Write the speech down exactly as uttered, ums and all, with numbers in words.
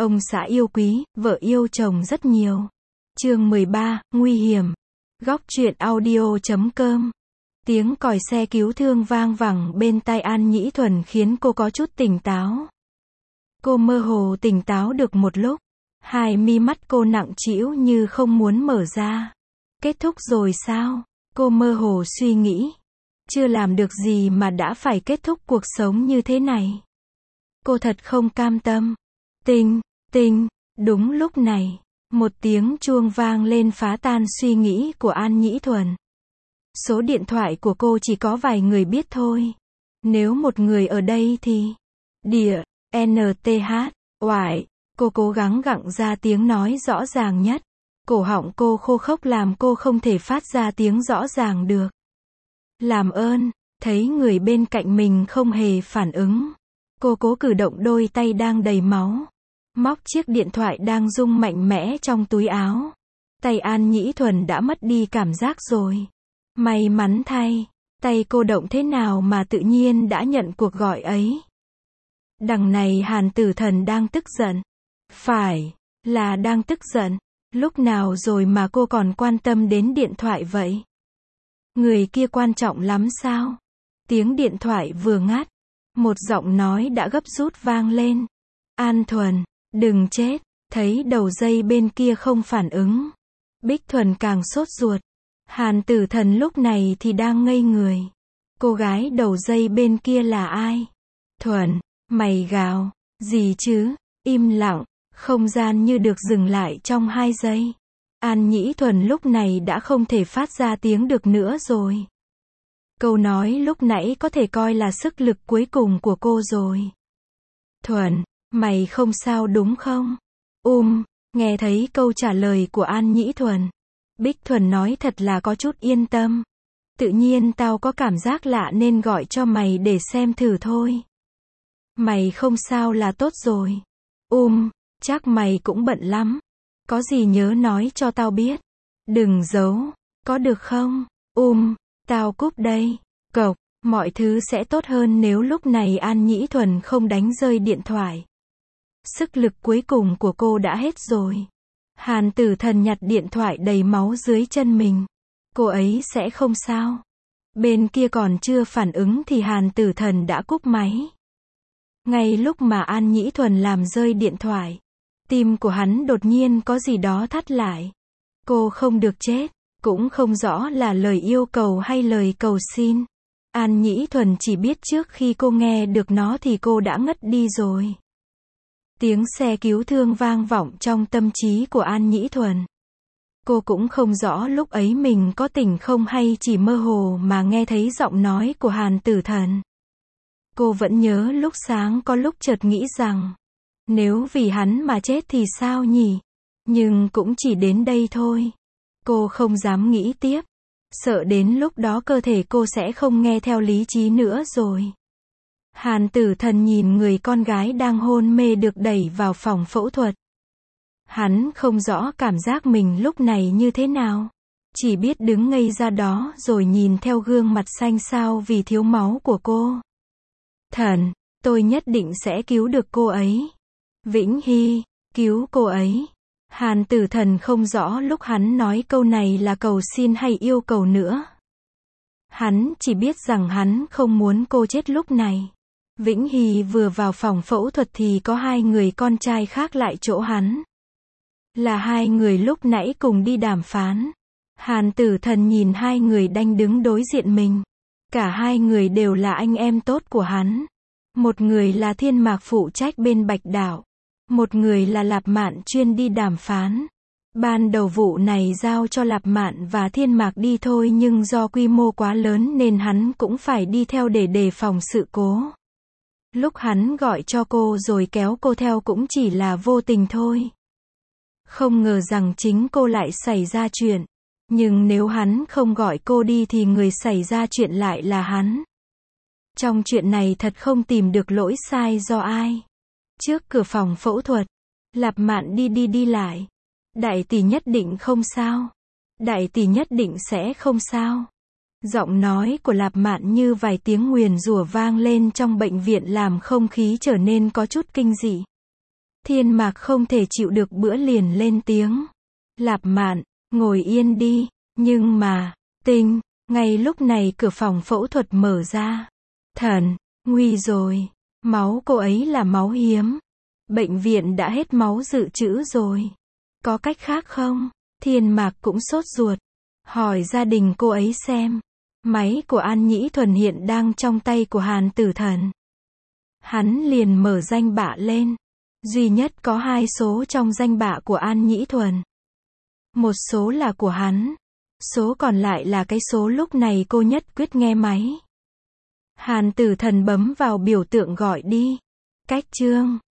Ông xã yêu quý, vợ yêu chồng rất nhiều. Chương mười ba, nguy hiểm. Góc truyện audio chấm com. Tiếng còi xe cứu thương vang vẳng bên tai An Nhĩ Thuần khiến cô có chút tỉnh táo. Cô mơ hồ tỉnh táo được một lúc. Hai mi mắt cô nặng trĩu như không muốn mở ra. Kết thúc rồi sao? Cô mơ hồ suy nghĩ. Chưa làm được gì mà đã phải kết thúc cuộc sống như thế này. Cô thật không cam tâm. Tinh, tinh, đúng lúc này, một tiếng chuông vang lên phá tan suy nghĩ của An Nhĩ Thuần. Số điện thoại của cô chỉ có vài người biết thôi. Nếu một người ở đây thì... Địa, en tê hát, oải, cô cố gắng gặng ra tiếng nói rõ ràng nhất. Cổ họng cô khô khốc làm cô không thể phát ra tiếng rõ ràng được. Làm ơn, thấy người bên cạnh mình không hề phản ứng. Cô cố cử động đôi tay đang đầy máu. Móc chiếc điện thoại đang rung mạnh mẽ trong túi áo. Tay An Nhĩ Thuần đã mất đi cảm giác rồi. May mắn thay, tay cô động thế nào mà tự nhiên đã nhận cuộc gọi ấy. Đằng này Hàn Tử Thần đang tức giận. Phải, là đang tức giận. Lúc nào rồi mà cô còn quan tâm đến điện thoại vậy? Người kia quan trọng lắm sao? Tiếng điện thoại vừa ngắt, một giọng nói đã gấp rút vang lên. An Thuần, đừng chết. Thấy đầu dây bên kia không phản ứng, Bích Thuần càng sốt ruột. Hàn Tử Thần lúc này thì đang ngây người. Cô gái đầu dây bên kia là ai? Thuần, mày gào, gì chứ? Im lặng, không gian như được dừng lại trong hai giây. An Nhĩ Thuần lúc này đã không thể phát ra tiếng được nữa rồi. Câu nói lúc nãy có thể coi là sức lực cuối cùng của cô rồi. Thuần, mày không sao đúng không? Um, nghe thấy câu trả lời của An Nhĩ Thuần. Bích Thuần nói thật là có chút yên tâm. Tự nhiên tao có cảm giác lạ nên gọi cho mày để xem thử thôi. Mày không sao là tốt rồi. Um, chắc mày cũng bận lắm. Có gì nhớ nói cho tao biết. Đừng giấu, có được không? Um, tao cúp đây. Cộc, mọi thứ sẽ tốt hơn nếu lúc này An Nhĩ Thuần không đánh rơi điện thoại. Sức lực cuối cùng của cô đã hết rồi. Hàn Tử Thần nhặt điện thoại đầy máu dưới chân mình. Cô ấy sẽ không sao. Bên kia còn chưa phản ứng thì Hàn Tử Thần đã cúp máy. Ngay lúc mà An Nhĩ Thuần làm rơi điện thoại, tim của hắn đột nhiên có gì đó thắt lại. Cô không được chết, cũng không rõ là lời yêu cầu hay lời cầu xin. An Nhĩ Thuần chỉ biết trước khi cô nghe được nó thì cô đã ngất đi rồi. Tiếng xe cứu thương vang vọng trong tâm trí của An Nhĩ Thuần. Cô cũng không rõ lúc ấy mình có tỉnh không hay chỉ mơ hồ mà nghe thấy giọng nói của Hàn Tử Thần. Cô vẫn nhớ lúc sáng có lúc chợt nghĩ rằng, nếu vì hắn mà chết thì sao nhỉ? Nhưng cũng chỉ đến đây thôi. Cô không dám nghĩ tiếp. Sợ đến lúc đó cơ thể cô sẽ không nghe theo lý trí nữa rồi. Hàn Tử Thần nhìn người con gái đang hôn mê được đẩy vào phòng phẫu thuật. Hắn không rõ cảm giác mình lúc này như thế nào. Chỉ biết đứng ngây ra đó rồi nhìn theo gương mặt xanh xao vì thiếu máu của cô. Thần, tôi nhất định sẽ cứu được cô ấy. Vĩnh Hy, cứu cô ấy. Hàn Tử Thần không rõ lúc hắn nói câu này là cầu xin hay yêu cầu nữa. Hắn chỉ biết rằng hắn không muốn cô chết lúc này. Vĩnh Hy vừa vào phòng phẫu thuật thì có hai người con trai khác lại chỗ hắn. Là hai người lúc nãy cùng đi đàm phán. Hàn Tử Thần nhìn hai người đang đứng đối diện mình. Cả hai người đều là anh em tốt của hắn. Một người là Thiên Mạc phụ trách bên Bạch Đảo. Một người là Lạp Mạn chuyên đi đàm phán. Ban đầu vụ này giao cho Lạp Mạn và Thiên Mạc đi thôi nhưng do quy mô quá lớn nên hắn cũng phải đi theo để đề phòng sự cố. Lúc hắn gọi cho cô rồi kéo cô theo cũng chỉ là vô tình thôi. Không ngờ rằng chính cô lại xảy ra chuyện. Nhưng nếu hắn không gọi cô đi thì người xảy ra chuyện lại là hắn. Trong chuyện này thật không tìm được lỗi sai do ai. Trước cửa phòng phẫu thuật, Lạp Mạn đi đi đi lại. Đại tỷ nhất định không sao. Đại tỷ nhất định sẽ không sao. Giọng nói của Lạp Mạn như vài tiếng nguyền rủa vang lên trong bệnh viện làm không khí trở nên có chút kinh dị. Thiên Mạc không thể chịu được bữa liền lên tiếng. Lạp Mạn, ngồi yên đi. Nhưng mà, tinh, ngay lúc này cửa phòng phẫu thuật mở ra. Thần, nguy rồi. Máu cô ấy là máu hiếm. Bệnh viện đã hết máu dự trữ rồi. Có cách khác không? Thiên Mạc cũng sốt ruột. Hỏi gia đình cô ấy xem. Máy của An Nhĩ Thuần hiện đang trong tay của Hàn Tử Thần. Hắn liền mở danh bạ lên. Duy nhất có hai số trong danh bạ của An Nhĩ Thuần. Một số là của hắn. Số còn lại là cái số lúc này cô nhất quyết nghe máy. Hàn Tử Thần bấm vào biểu tượng gọi đi. Cách chương.